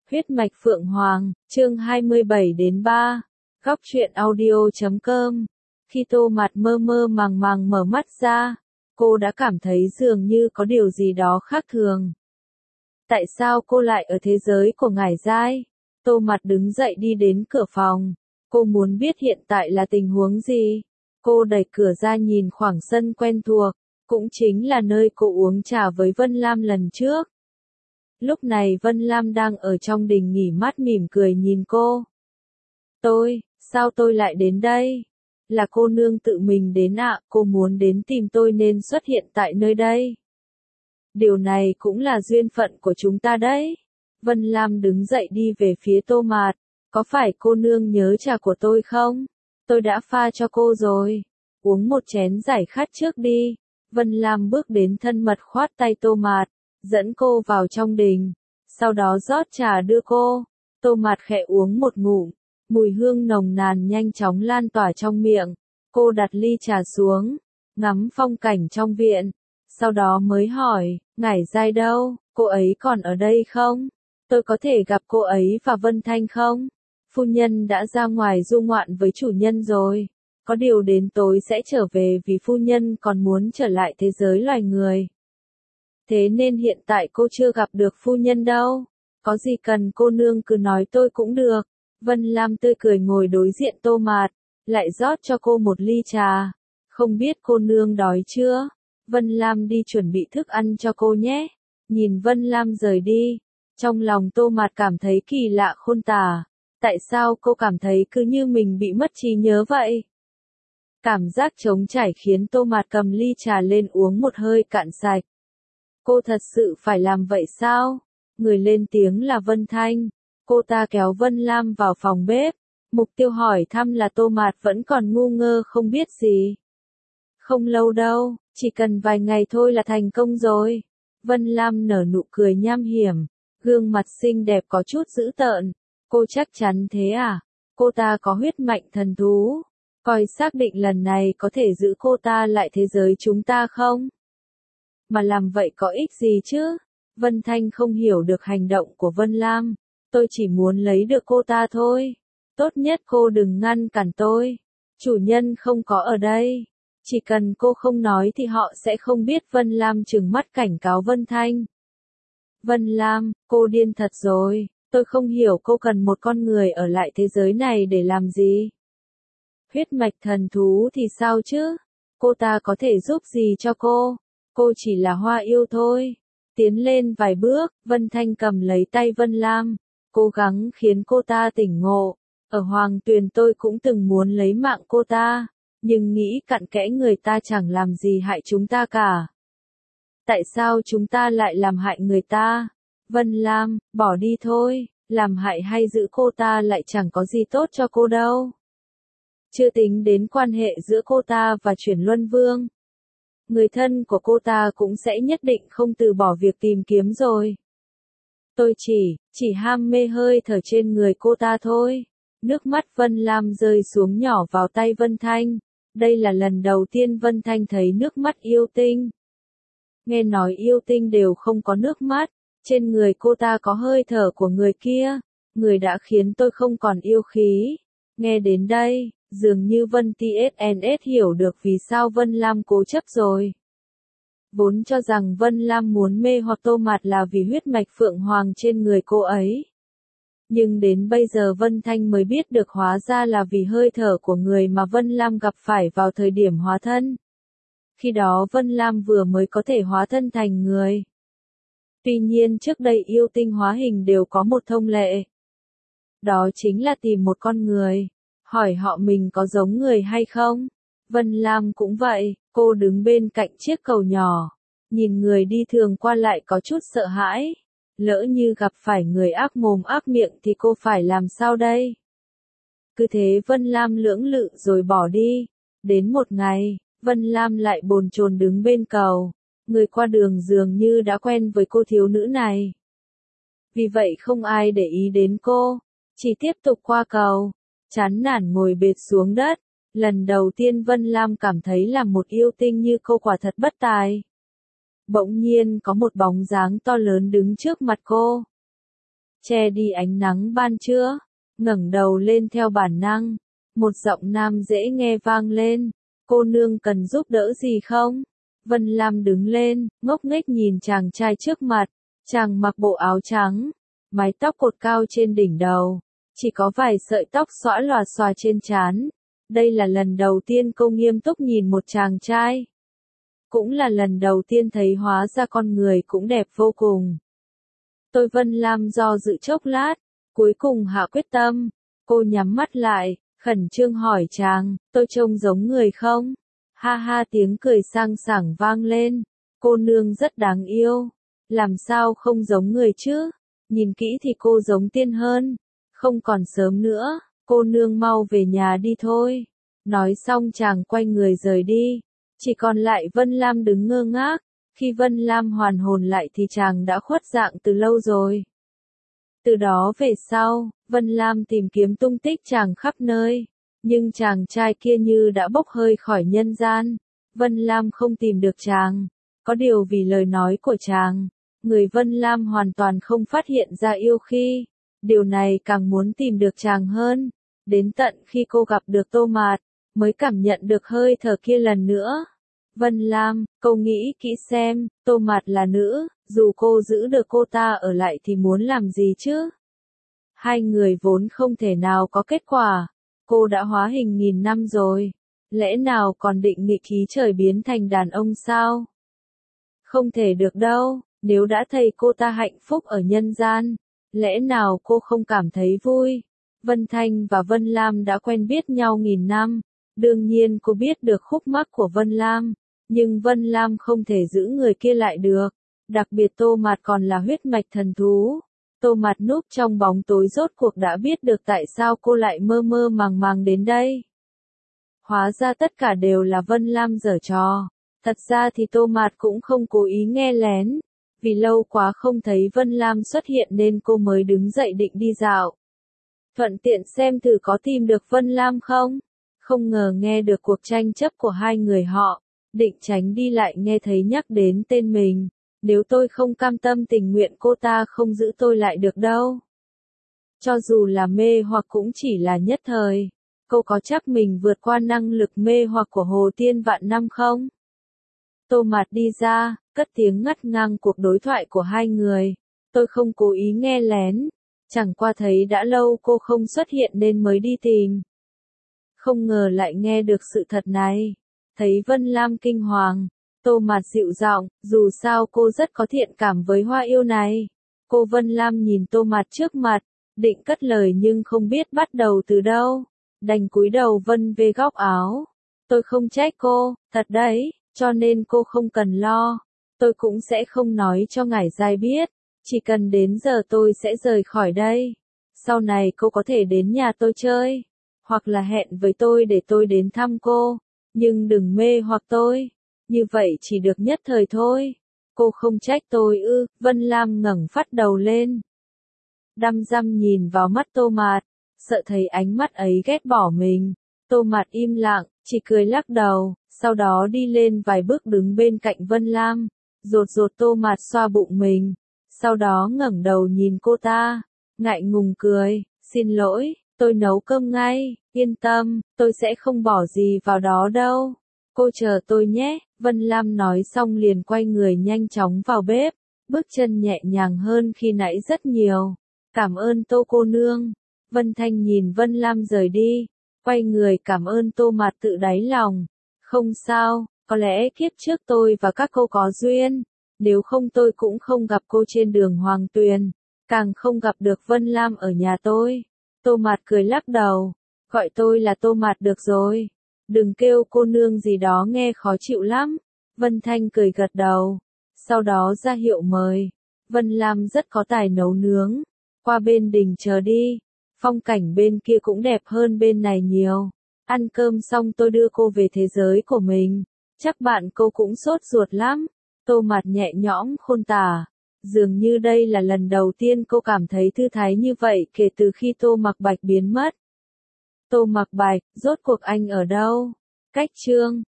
Huyết mạch Phượng Hoàng, chương 27-3, Góc truyện audio.com. Khi Tô Mạt mơ mơ màng màng mở mắt ra, cô đã cảm thấy dường như có điều gì đó khác thường. Tại sao cô lại ở thế giới của Ngải Giai? Tô Mạt đứng dậy đi đến cửa phòng. Cô muốn biết hiện tại là tình huống gì. Cô đẩy cửa ra nhìn khoảng sân quen thuộc, cũng chính là nơi cô uống trà với Vân Lam lần trước. Lúc này Vân Lam đang ở trong đình nghỉ mát mỉm cười nhìn cô. Sao tôi lại đến đây? Là cô nương tự mình đến ạ, cô muốn đến tìm tôi nên xuất hiện tại nơi đây. Điều này cũng là duyên phận của chúng ta đấy. Vân Lam đứng dậy đi về phía Tô Mạt. Có phải cô nương nhớ trà của tôi không? Tôi đã pha cho cô rồi. Uống một chén giải khát trước đi. Vân Lam bước đến thân mật khoát tay Tô Mạt, dẫn cô vào trong đình, sau đó rót trà đưa cô. Tô Mạt khẽ uống một ngụm, mùi hương nồng nàn nhanh chóng lan tỏa trong miệng. Cô đặt ly trà xuống, ngắm phong cảnh trong viện, sau đó mới hỏi, Ngải Giai đâu, cô ấy còn ở đây không? Tôi có thể gặp cô ấy và Vân Thanh không? Phu nhân đã ra ngoài du ngoạn với chủ nhân rồi. Có điều đến tối sẽ trở về vì phu nhân còn muốn trở lại thế giới loài người. Thế nên hiện tại cô chưa gặp được phu nhân đâu. Có gì cần cô nương cứ nói tôi cũng được. Vân Lam tươi cười ngồi đối diện Tô Mạt, lại rót cho cô một ly trà. Không biết cô nương đói chưa? Vân Lam đi chuẩn bị thức ăn cho cô nhé. Nhìn Vân Lam rời đi, trong lòng Tô Mạt cảm thấy kỳ lạ khôn tả. Tại sao cô cảm thấy cứ như mình bị mất trí nhớ vậy? Cảm giác trống trải khiến Tô Mạt cầm ly trà lên uống một hơi cạn sạch. Cô thật sự phải làm vậy sao? Người lên tiếng là Vân Thanh. Cô ta kéo Vân Lam vào phòng bếp. Mục tiêu hỏi thăm là Tô Mạt vẫn còn ngu ngơ không biết gì. Không lâu đâu, chỉ cần vài ngày thôi là thành công rồi. Vân Lam nở nụ cười nham hiểm, gương mặt xinh đẹp có chút dữ tợn. Cô chắc chắn thế à? Cô ta có huyết mạch thần thú. Coi xác định lần này có thể giữ cô ta lại thế giới chúng ta không? Mà làm vậy có ích gì chứ? Vân Thanh không hiểu được hành động của Vân Lam. Tôi chỉ muốn lấy được cô ta thôi. Tốt nhất cô đừng ngăn cản tôi. Chủ nhân không có ở đây. Chỉ cần cô không nói thì họ sẽ không biết. Vân Lam trừng mắt cảnh cáo Vân Thanh. Vân Lam, cô điên thật rồi. Tôi không hiểu cô cần một con người ở lại thế giới này để làm gì. Huyết mạch thần thú thì sao chứ? Cô ta có thể giúp gì cho cô? Cô chỉ là hoa yêu thôi. Tiến lên vài bước, Vân Thanh cầm lấy tay Vân Lam, cố gắng khiến cô ta tỉnh ngộ. Ở Hoàng Tuyền tôi cũng từng muốn lấy mạng cô ta, nhưng nghĩ cặn kẽ người ta chẳng làm gì hại chúng ta cả. Tại sao chúng ta lại làm hại người ta? Vân Lam, bỏ đi thôi, làm hại hay giữ cô ta lại chẳng có gì tốt cho cô đâu. Chưa tính đến quan hệ giữa cô ta và Chuyển Luân Vương. Người thân của cô ta cũng sẽ nhất định không từ bỏ việc tìm kiếm rồi. Tôi chỉ ham mê hơi thở trên người cô ta thôi. Nước mắt Vân Lam rơi xuống nhỏ vào tay Vân Thanh. Đây là lần đầu tiên Vân Thanh thấy nước mắt yêu tinh. Nghe nói yêu tinh đều không có nước mắt. Trên người cô ta có hơi thở của người kia. Người đã khiến tôi không còn yêu khí. Nghe đến đây, dường như Vân TSNS hiểu được vì sao Vân Lam cố chấp rồi. Vốn cho rằng Vân Lam muốn mê hoặc Tô Mạt là vì huyết mạch Phượng Hoàng trên người cô ấy. Nhưng đến bây giờ Vân Thanh mới biết được hóa ra là vì hơi thở của người mà Vân Lam gặp phải vào thời điểm hóa thân. Khi đó Vân Lam vừa mới có thể hóa thân thành người. Tuy nhiên trước đây yêu tinh hóa hình đều có một thông lệ. Đó chính là tìm một con người, hỏi họ mình có giống người hay không. Vân Lam cũng vậy, cô đứng bên cạnh chiếc cầu nhỏ, nhìn người đi thường qua lại có chút sợ hãi. Lỡ như gặp phải người ác mồm ác miệng thì cô phải làm sao đây? Cứ thế Vân Lam lưỡng lự rồi bỏ đi. Đến một ngày, Vân Lam lại bồn chồn đứng bên cầu. Người qua đường dường như đã quen với cô thiếu nữ này. Vì vậy không ai để ý đến cô, chỉ tiếp tục qua cầu. Chán nản ngồi bệt xuống đất. Lần đầu tiên Vân Lam cảm thấy là một yêu tinh như cô quả thật bất tài. Bỗng nhiên có một bóng dáng to lớn đứng trước mặt cô. che đi ánh nắng ban trưa. Ngẩng đầu lên theo bản năng, một giọng nam dễ nghe vang lên, cô nương cần giúp đỡ gì không? Vân Lam đứng lên, ngốc nghếch nhìn chàng trai trước mặt, chàng mặc bộ áo trắng, mái tóc cột cao trên đỉnh đầu, chỉ có vài sợi tóc xõa lòa xòa trên trán. Đây là lần đầu tiên cô nghiêm túc nhìn một chàng trai. Cũng là lần đầu tiên thấy hóa ra con người cũng đẹp vô cùng. Tôi Vân Lam do dự chốc lát, cuối cùng hạ quyết tâm, cô nhắm mắt lại, khẩn trương hỏi chàng, tôi trông giống người không? Ha ha tiếng cười sang sảng vang lên, cô nương rất đáng yêu, làm sao không giống người chứ? Nhìn kỹ thì cô giống tiên hơn, không còn sớm nữa, cô nương mau về nhà đi thôi. Nói xong chàng quay người rời đi, chỉ còn lại Vân Lam đứng ngơ ngác, khi Vân Lam hoàn hồn lại thì chàng đã khuất dạng từ lâu rồi. Từ đó về sau, Vân Lam tìm kiếm tung tích chàng khắp nơi, nhưng chàng trai kia như đã bốc hơi khỏi nhân gian. Vân Lam không tìm được chàng, có điều vì lời nói của chàng, người Vân Lam hoàn toàn không phát hiện ra yêu khi. Điều này càng muốn tìm được chàng hơn, đến tận khi cô gặp được Tô Mạt, mới cảm nhận được hơi thở kia lần nữa. Vân Lam, cô nghĩ kỹ xem, Tô Mạt là nữ, dù cô giữ được cô ta ở lại thì muốn làm gì chứ? Hai người vốn không thể nào có kết quả, cô đã hóa hình nghìn năm rồi, lẽ nào còn định nghịch khí trời biến thành đàn ông sao? Không thể được đâu, nếu đã thấy cô ta hạnh phúc ở nhân gian, lẽ nào cô không cảm thấy vui? Vân Thanh và Vân Lam đã quen biết nhau nghìn năm, đương nhiên cô biết được khúc mắc của Vân Lam, nhưng Vân Lam không thể giữ người kia lại được, đặc biệt Tô Mạt còn là huyết mạch thần thú. Tô Mạt núp trong bóng tối rốt cuộc đã biết được tại sao cô lại mơ mơ màng màng đến đây. Hóa ra tất cả đều là Vân Lam giở trò, thật ra thì Tô Mạt cũng không cố ý nghe lén. Vì lâu quá không thấy Vân Lam xuất hiện nên cô mới đứng dậy định đi dạo. Thuận tiện xem thử có tìm được Vân Lam không? Không ngờ nghe được cuộc tranh chấp của hai người họ, định tránh đi lại nghe thấy nhắc đến tên mình. Nếu tôi không cam tâm tình nguyện cô ta không giữ tôi lại được đâu. Cho dù là mê hoặc cũng chỉ là nhất thời. Cô có chắc mình vượt qua năng lực mê hoặc của Hồ Tiên Vạn Năm không? Tô Mạt đi ra, cất tiếng ngắt ngang cuộc đối thoại của hai người. Tôi không cố ý nghe lén, chẳng qua thấy đã lâu cô không xuất hiện nên mới đi tìm. Không ngờ lại nghe được sự thật này. Thấy Vân Lam kinh hoàng, Tô Mạt dịu giọng, dù sao cô rất có thiện cảm với hoa yêu này. Cô Vân Lam nhìn Tô Mạt trước mặt, định cất lời nhưng không biết bắt đầu từ đâu. Đành cúi đầu vân về góc áo. Tôi không trách cô, thật đấy, cho nên cô không cần lo. Tôi cũng sẽ không nói cho ngải giai biết. Chỉ cần đến giờ tôi sẽ rời khỏi đây. Sau này cô có thể đến nhà tôi chơi. Hoặc là hẹn với tôi để tôi đến thăm cô. Nhưng đừng mê hoặc tôi. Như vậy chỉ được nhất thời thôi. Cô không trách tôi ư? Vân Lam ngẩng phát đầu lên. Đăm dăm nhìn vào mắt Tô Mạt. Sợ thấy ánh mắt ấy ghét bỏ mình. Tô Mạt im lặng, chỉ cười lắc đầu. Sau đó đi lên vài bước đứng bên cạnh Vân Lam. Rột rột Tô Mạt xoa bụng mình. Sau đó ngẩng đầu nhìn cô ta. Ngại ngùng cười. Xin lỗi, tôi nấu cơm ngay. Yên tâm, tôi sẽ không bỏ gì vào đó đâu. Cô chờ tôi nhé. Vân Lam nói xong liền quay người nhanh chóng vào bếp. Bước chân nhẹ nhàng hơn khi nãy rất nhiều. Cảm ơn Tô cô nương. Vân Thanh nhìn Vân Lam rời đi. Quay người cảm ơn Tô Mạt tự đáy lòng. Không sao, có lẽ kiếp trước tôi và các cô có duyên. Nếu không tôi cũng không gặp cô trên đường Hoàng Tuyền. Càng không gặp được Vân Lam ở nhà tôi. Tô Mạt cười lắc đầu. Gọi tôi là Tô Mạt được rồi. Đừng kêu cô nương gì đó nghe khó chịu lắm. Vân Thanh cười gật đầu. Sau đó ra hiệu mời. Vân Lam rất có tài nấu nướng. Qua bên đình chờ đi. Phong cảnh bên kia cũng đẹp hơn bên này nhiều. Ăn cơm xong tôi đưa cô về thế giới của mình. Chắc bạn cô cũng sốt ruột lắm. Tô Mạt nhẹ nhõm khôn tả. Dường như đây là lần đầu tiên cô cảm thấy thư thái như vậy kể từ khi Tô Mặc Bạch biến mất. Tô Mặc Bạch, rốt cuộc anh ở đâu? Cách chương